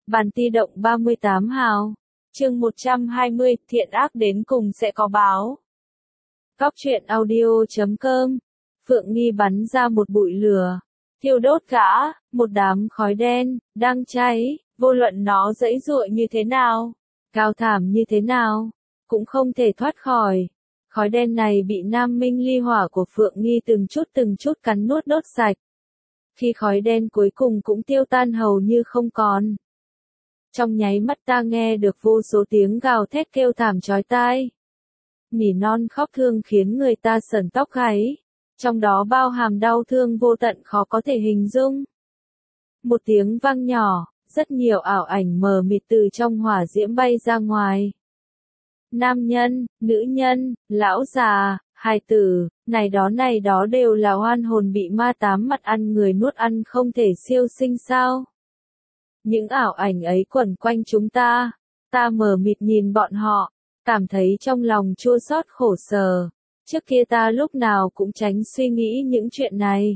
Bản ti động 38 hào. Chương 120, thiện ác đến cùng sẽ có báo. Góc truyện audio.com. Phượng Nghi bắn ra một bụi lửa, thiêu đốt gã, một đám khói đen, đang cháy, vô luận nó giãy giụa như thế nào, cao thảm như thế nào, cũng không thể thoát khỏi. Khói đen này bị nam minh ly hỏa của Phượng Nghi từng chút cắn nuốt đốt sạch. Khi khói đen cuối cùng cũng tiêu tan hầu như không còn. Trong nháy mắt ta nghe được vô số tiếng gào thét kêu thảm chói tai. Nỉ non khóc thương khiến người ta sởn tóc gáy, trong đó bao hàm đau thương vô tận khó có thể hình dung. Một tiếng vang nhỏ, rất nhiều ảo ảnh mờ mịt từ trong hỏa diễm bay ra ngoài. Nam nhân, nữ nhân, lão già, hài tử, này đó đều là oan hồn bị ma tám mặt ăn người nuốt ăn không thể siêu sinh sao. Những ảo ảnh ấy quẩn quanh chúng ta mờ mịt nhìn bọn họ, cảm thấy trong lòng chua xót khổ sở. Trước kia ta lúc nào cũng tránh suy nghĩ những chuyện này.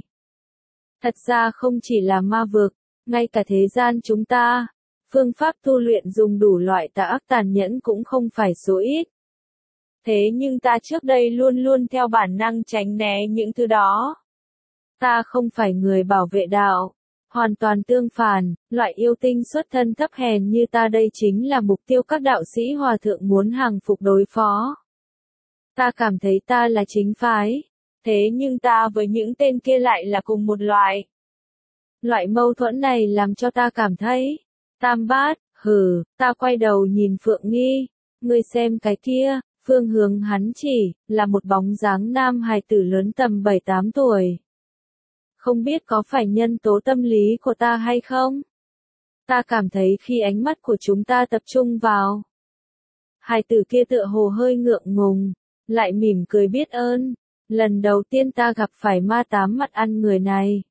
Thật ra không chỉ là ma vực, ngay cả thế gian chúng ta, phương pháp tu luyện dùng đủ loại tà ác tàn nhẫn cũng không phải số ít. Thế nhưng ta trước đây luôn luôn theo bản năng tránh né những thứ đó. Ta không phải người bảo vệ đạo, hoàn toàn tương phản, loại yêu tinh xuất thân thấp hèn như ta đây chính là mục tiêu các đạo sĩ hòa thượng muốn hàng phục đối phó. Ta cảm thấy ta là chính phái, thế nhưng ta với những tên kia lại là cùng một loại. Loại mâu thuẫn này làm cho ta cảm thấy, tam bát, ta quay đầu nhìn Phượng Nghi, ngươi xem cái kia, phương hướng hắn chỉ, là một bóng dáng nam hài tử lớn tầm 7-8 tuổi. Không biết có phải nhân tố tâm lý của ta hay không? Ta cảm thấy khi ánh mắt của chúng ta tập trung vào hài tử kia tựa hồ hơi ngượng ngùng, lại mỉm cười biết ơn. Lần đầu tiên ta gặp phải ma tám mặt ăn người này.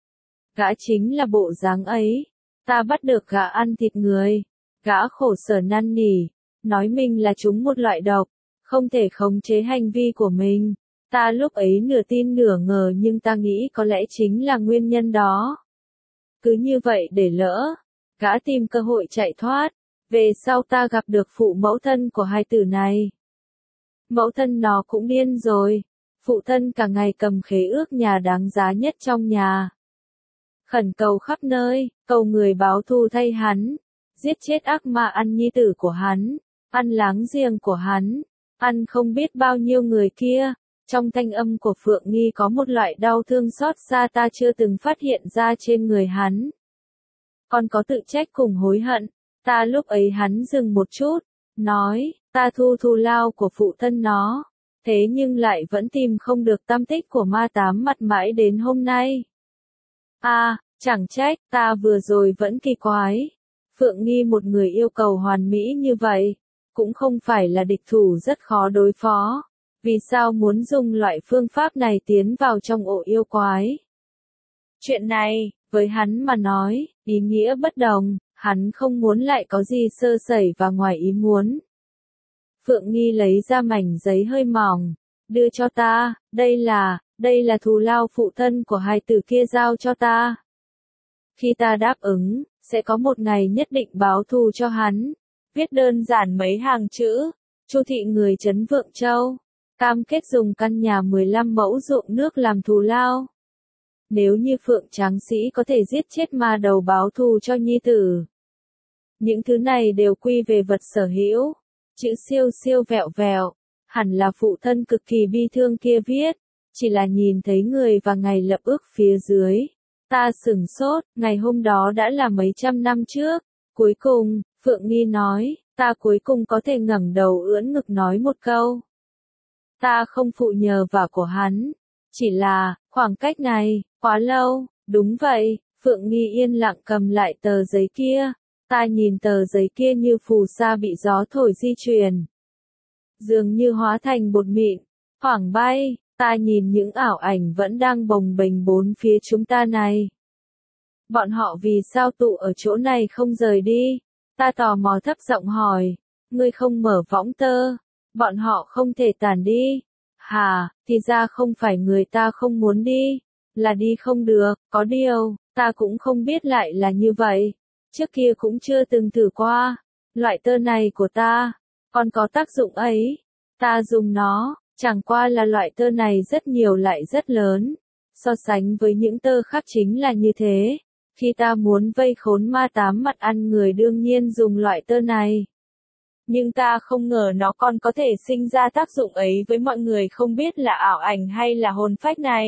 Gã chính là bộ dáng ấy. Ta bắt được gã ăn thịt người. Gã khổ sở năn nỉ, nói mình là trúng một loại độc, không thể khống chế hành vi của mình. Ta lúc ấy nửa tin nửa ngờ nhưng ta nghĩ có lẽ chính là nguyên nhân đó. Cứ như vậy để lỡ, gã tìm cơ hội chạy thoát. Về sau ta gặp được phụ mẫu thân của hai tử này. Mẫu thân nó cũng điên rồi. Phụ thân cả ngày cầm khế ước nhà đáng giá nhất trong nhà. Khẩn cầu khắp nơi, cầu người báo thù thay hắn. Giết chết ác ma ăn nhi tử của hắn, ăn láng giềng của hắn, ăn không biết bao nhiêu người kia. Trong thanh âm của Phượng Nghi có một loại đau thương xót xa ta chưa từng phát hiện ra trên người hắn. Còn có tự trách cùng hối hận. Ta lúc ấy hắn dừng một chút, nói, ta thu thù lao của phụ thân nó, thế nhưng lại vẫn tìm không được tăm tích của ma tám mặt mãi đến hôm nay. Chẳng trách, ta vừa rồi vẫn kỳ quái. Phượng Nghi một người yêu cầu hoàn mỹ như vậy, cũng không phải là địch thủ rất khó đối phó. Vì sao muốn dùng loại phương pháp này tiến vào trong ổ yêu quái? Chuyện này, với hắn mà nói, ý nghĩa bất đồng, hắn không muốn lại có gì sơ sẩy và ngoài ý muốn. Phượng Nghi lấy ra mảnh giấy hơi mỏng, đưa cho ta, đây là thù lao phụ thân của hai tử kia giao cho ta. Khi ta đáp ứng, sẽ có một ngày nhất định báo thù cho hắn. Viết đơn giản mấy hàng chữ, Chu thị người trấn Vượng Châu, cam kết dùng căn nhà 15 mẫu ruộng nước làm thù lao. Nếu như Phượng Tráng Sĩ có thể giết chết ma đầu báo thù cho nhi tử. Những thứ này đều quy về vật sở hữu. Chữ siêu siêu vẹo vẹo, hẳn là phụ thân cực kỳ bi thương kia viết, chỉ là nhìn thấy người và ngày lập ước phía dưới. Ta sửng sốt, ngày hôm đó đã là mấy trăm năm trước. Cuối cùng, Phượng Nghi nói, ta cuối cùng có thể ngẩng đầu ưỡn ngực nói một câu. Ta không phụ nhờ vả của hắn, chỉ là, khoảng cách này, quá lâu. Đúng vậy, Phượng Nghi yên lặng cầm lại tờ giấy kia. Ta nhìn tờ giấy kia như phù sa bị gió thổi di chuyển. Dường như hóa thành bột mịn, hoảng bay. Ta nhìn những ảo ảnh vẫn đang bồng bềnh bốn phía chúng ta này. Bọn họ vì sao tụ ở chỗ này không rời đi? Ta tò mò thấp giọng hỏi. Ngươi không mở võng tơ. Bọn họ không thể tản đi. Thì ra không phải người ta không muốn đi. Là đi không được, có điều, ta cũng không biết lại là như vậy. trước kia cũng chưa từng thử qua. Loại tơ này của ta, còn có tác dụng ấy. Ta dùng nó, chẳng qua là loại tơ này rất nhiều lại rất lớn. So sánh với những tơ khác chính là như thế. Khi ta muốn vây khốn ma tám mặt ăn người đương nhiên dùng loại tơ này. Nhưng ta không ngờ nó còn có thể sinh ra tác dụng ấy với mọi người không biết là ảo ảnh hay là hồn phách này.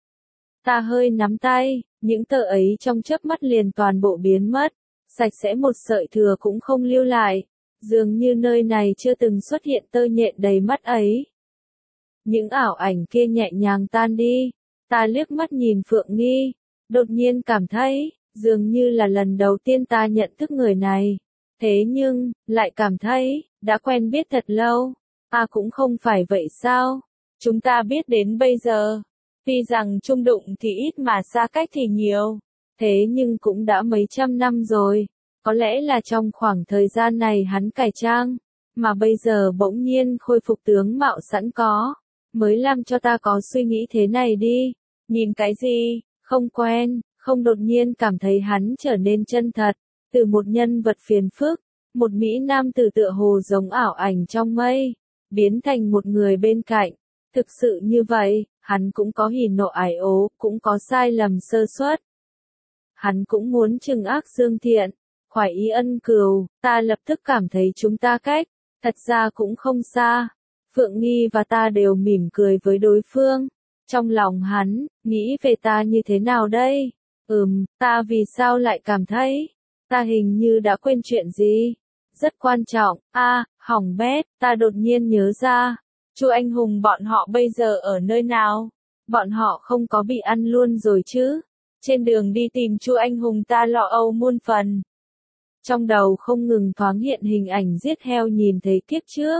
Ta hơi nắm tay, những tơ ấy trong chớp mắt liền toàn bộ biến mất, sạch sẽ một sợi thừa cũng không lưu lại, dường như nơi này chưa từng xuất hiện tơ nhện đầy mắt ấy. Những ảo ảnh kia nhẹ nhàng tan đi, ta liếc mắt nhìn Phượng Nghi, đột nhiên cảm thấy, dường như là lần đầu tiên ta nhận thức người này. Thế nhưng, lại cảm thấy, đã quen biết thật lâu. Cũng không phải vậy sao? Chúng ta biết đến bây giờ. Tuy rằng chung đụng thì ít mà xa cách thì nhiều. Thế nhưng cũng đã mấy trăm năm rồi. Có lẽ là trong khoảng thời gian này hắn cải trang. Mà bây giờ bỗng nhiên khôi phục tướng mạo sẵn có. Mới làm cho ta có suy nghĩ thế này đi. Nhìn cái gì? Không quen, không đột nhiên cảm thấy hắn trở nên chân thật. Từ một nhân vật phiền phức, một mỹ nam tử tựa hồ giống ảo ảnh trong mây, biến thành một người bên cạnh. Thực sự như vậy, hắn cũng có hỉ nộ ái ố, cũng có sai lầm sơ suất. Hắn cũng muốn trừng ác dương thiện, khoái ý ân cừu, ta lập tức cảm thấy chúng ta cách, thật ra cũng không xa. Phượng Nghi và ta đều mỉm cười với đối phương. Trong lòng hắn, nghĩ về ta như thế nào đây? Ta vì sao lại cảm thấy, ta hình như đã quên chuyện gì? Rất quan trọng, hỏng bét, ta đột nhiên nhớ ra. Chu Anh Hùng bọn họ bây giờ ở nơi nào? Bọn họ không có bị ăn luôn rồi chứ? Trên đường đi tìm Chu Anh Hùng ta lo âu muôn phần. Trong đầu không ngừng thoáng hiện hình ảnh giết heo nhìn thấy kiếp trước.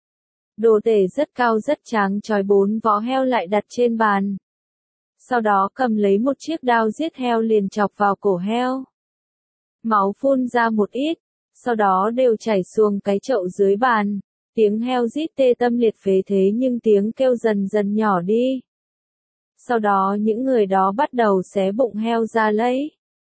Đồ tể rất cao rất tráng trói 4 vó heo lại đặt trên bàn. Sau đó cầm lấy một chiếc đao giết heo liền chọc vào cổ heo. Máu phun ra một ít, sau đó đều chảy xuống cái chậu dưới bàn. Tiếng heo rít tê tâm liệt phế thế nhưng tiếng kêu dần dần nhỏ đi. Sau đó những người đó bắt đầu xé bụng heo ra lấy.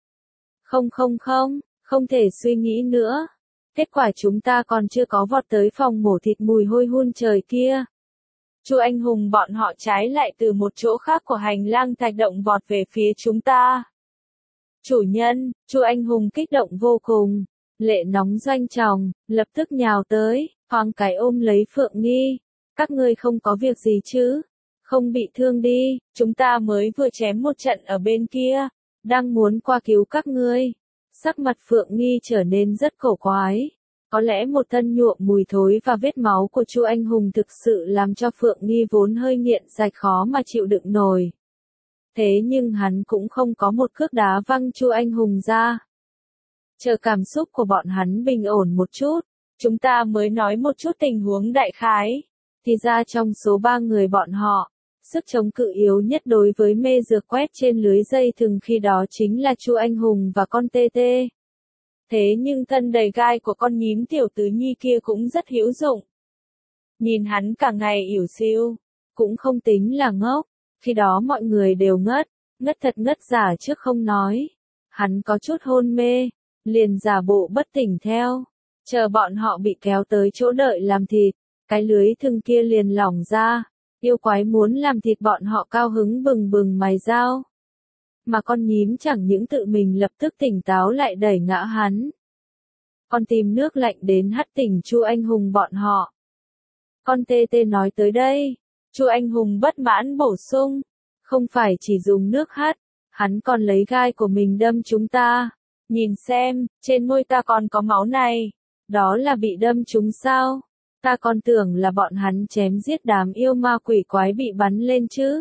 Không thể suy nghĩ nữa. Kết quả chúng ta còn chưa có vọt tới phòng mổ thịt mùi hôi hun trời kia. Chu Anh Hùng bọn họ trái lại từ một chỗ khác của hành lang thạch động vọt về phía chúng ta. Chủ nhân, Chu Anh Hùng kích động vô cùng, lệ nóng doanh tròng, lập tức nhào tới, thoáng cái ôm lấy Phượng Nghi. Các ngươi không có việc gì chứ? Không bị thương đi, chúng ta mới vừa chém một trận ở bên kia, đang muốn qua cứu các ngươi. Sắc mặt Phượng Nghi trở nên rất cổ quái. Có lẽ một thân nhuộm mùi thối và vết máu của Chu Anh Hùng thực sự làm cho Phượng Nghi vốn hơi nghiện sạch khó mà chịu đựng nổi. Thế nhưng hắn cũng không có một cước đá văng Chu Anh Hùng ra. Chờ cảm xúc của bọn hắn bình ổn một chút, chúng ta mới nói một chút tình huống đại khái. Thì ra trong số 3 người bọn họ, sức chống cự yếu nhất đối với mê dược quét trên lưới dây thừng khi đó chính là Chu Anh Hùng và con tê tê. Thế nhưng thân đầy gai của con nhím tiểu tứ nhi kia cũng rất hữu dụng. Nhìn hắn cả ngày ỉu xìu, cũng không tính là ngốc. Khi đó mọi người đều ngất thật ngất giả trước không nói. Hắn có chút hôn mê, liền giả bộ bất tỉnh theo. Chờ bọn họ bị kéo tới chỗ đợi làm thịt, cái lưới thừng kia liền lỏng ra. Yêu quái muốn làm thịt bọn họ cao hứng bừng bừng mày dao. Mà con nhím chẳng những tự mình lập tức tỉnh táo lại đẩy ngã hắn. Con tìm nước lạnh đến hắt tỉnh Chu Anh Hùng bọn họ. Con tê tê nói tới đây. Chu Anh Hùng bất mãn bổ sung. Không phải chỉ dùng nước hắt, hắn còn lấy gai của mình đâm chúng ta. Nhìn xem, trên môi ta còn có máu này. Đó là bị đâm chúng sao? Ta còn tưởng là bọn hắn chém giết đám yêu ma quỷ quái bị bắn lên chứ.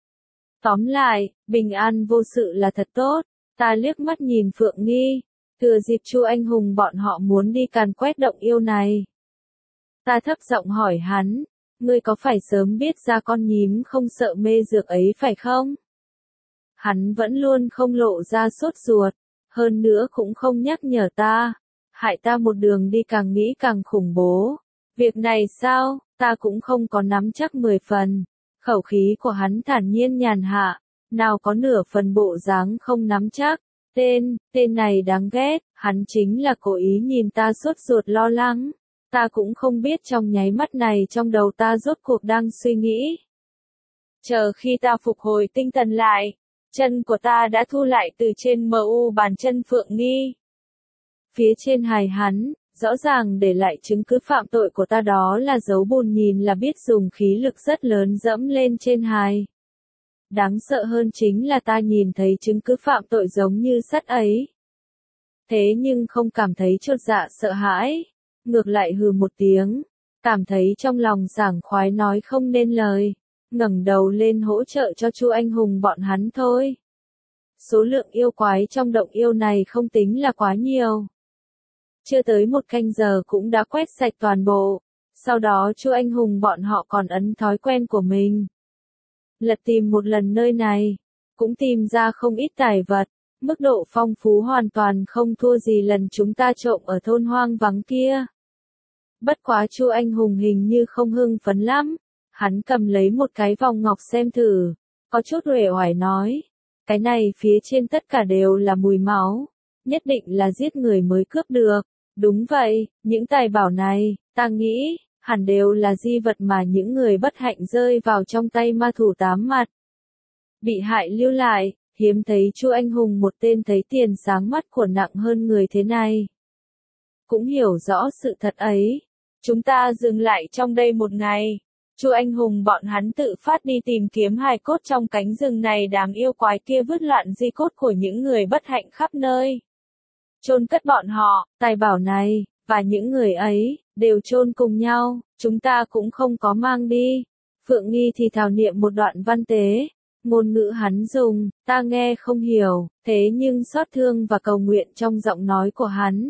Tóm lại, bình an vô sự là thật tốt. Ta liếc mắt nhìn Phượng Nghi, thừa dịp Chu Anh Hùng bọn họ muốn đi càn quét động yêu này. Ta thấp giọng hỏi hắn, ngươi có phải sớm biết ra con nhím không sợ mê dược ấy phải không? Hắn vẫn luôn không lộ ra sốt ruột, hơn nữa cũng không nhắc nhở ta, hại ta một đường đi càng nghĩ càng khủng bố. Việc này sao, ta cũng không có nắm chắc 10 phần. Khẩu khí của hắn thản nhiên nhàn hạ, nào có nửa phần bộ dáng không nắm chắc. Tên này đáng ghét, hắn chính là cố ý nhìn ta sốt ruột lo lắng. Ta cũng không biết trong nháy mắt này trong đầu ta rốt cuộc đang suy nghĩ. Chờ khi ta phục hồi tinh thần lại, chân của ta đã thu lại từ trên mu bàn chân Phượng Nghi. Phía trên hài hắn, rõ ràng để lại chứng cứ phạm tội của ta, đó là dấu bùn nhìn là biết dùng khí lực rất lớn dẫm lên trên hài. Đáng sợ hơn chính là ta nhìn thấy chứng cứ phạm tội giống như sắt ấy. Thế nhưng không cảm thấy chột dạ sợ hãi, ngược lại hừ một tiếng, cảm thấy trong lòng sảng khoái nói không nên lời, ngẩng đầu lên hỗ trợ cho Chu Anh Hùng bọn hắn thôi. Số lượng yêu quái trong động yêu này không tính là quá nhiều. Chưa tới một canh giờ cũng đã quét sạch toàn bộ, sau đó Chu Anh Hùng bọn họ còn ấn thói quen của mình. Lật tìm một lần nơi này, cũng tìm ra không ít tài vật, mức độ phong phú hoàn toàn không thua gì lần chúng ta trộm ở thôn hoang vắng kia. Bất quá Chu Anh Hùng hình như không hưng phấn lắm, hắn cầm lấy một cái vòng ngọc xem thử, có chút uể oải nói, cái này phía trên tất cả đều là mùi máu, nhất định là giết người mới cướp được. Đúng vậy, những tài bảo này, ta nghĩ, hẳn đều là di vật mà những người bất hạnh rơi vào trong tay ma thủ tám mặt. Bị hại lưu lại, hiếm thấy Chu Anh Hùng một tên thấy tiền sáng mắt của nặng hơn người thế này. Cũng hiểu rõ sự thật ấy, chúng ta dừng lại trong đây một ngày. Chu Anh Hùng bọn hắn tự phát đi tìm kiếm hài cốt trong cánh rừng này, đám yêu quái kia vứt loạn di cốt của những người bất hạnh khắp nơi. Chôn cất bọn họ, tài bảo này, và những người ấy, đều chôn cùng nhau, chúng ta cũng không có mang đi. Phượng Nghi thì thảo niệm một đoạn văn tế, ngôn ngữ hắn dùng, ta nghe không hiểu, thế nhưng xót thương và cầu nguyện trong giọng nói của hắn.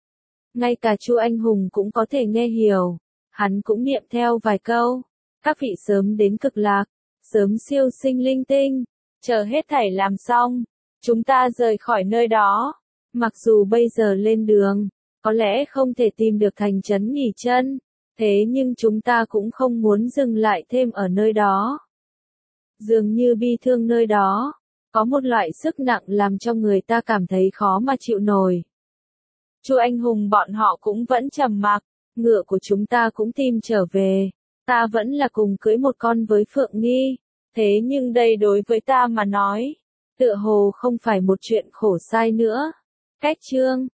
Ngay cả Chu Anh Hùng cũng có thể nghe hiểu, hắn cũng niệm theo vài câu, các vị sớm đến cực lạc, sớm siêu sinh linh tinh, chờ hết thảy làm xong, chúng ta rời khỏi nơi đó. Mặc dù bây giờ lên đường, có lẽ không thể tìm được thành trấn nghỉ chân, thế nhưng chúng ta cũng không muốn dừng lại thêm ở nơi đó. Dường như bi thương nơi đó, có một loại sức nặng làm cho người ta cảm thấy khó mà chịu nổi. Chu Anh Hùng bọn họ cũng vẫn trầm mặc, ngựa của chúng ta cũng tìm trở về, ta vẫn là cùng cưỡi một con với Phượng Nghi, thế nhưng đây đối với ta mà nói, tựa hồ không phải một chuyện khổ sai nữa. Cách chương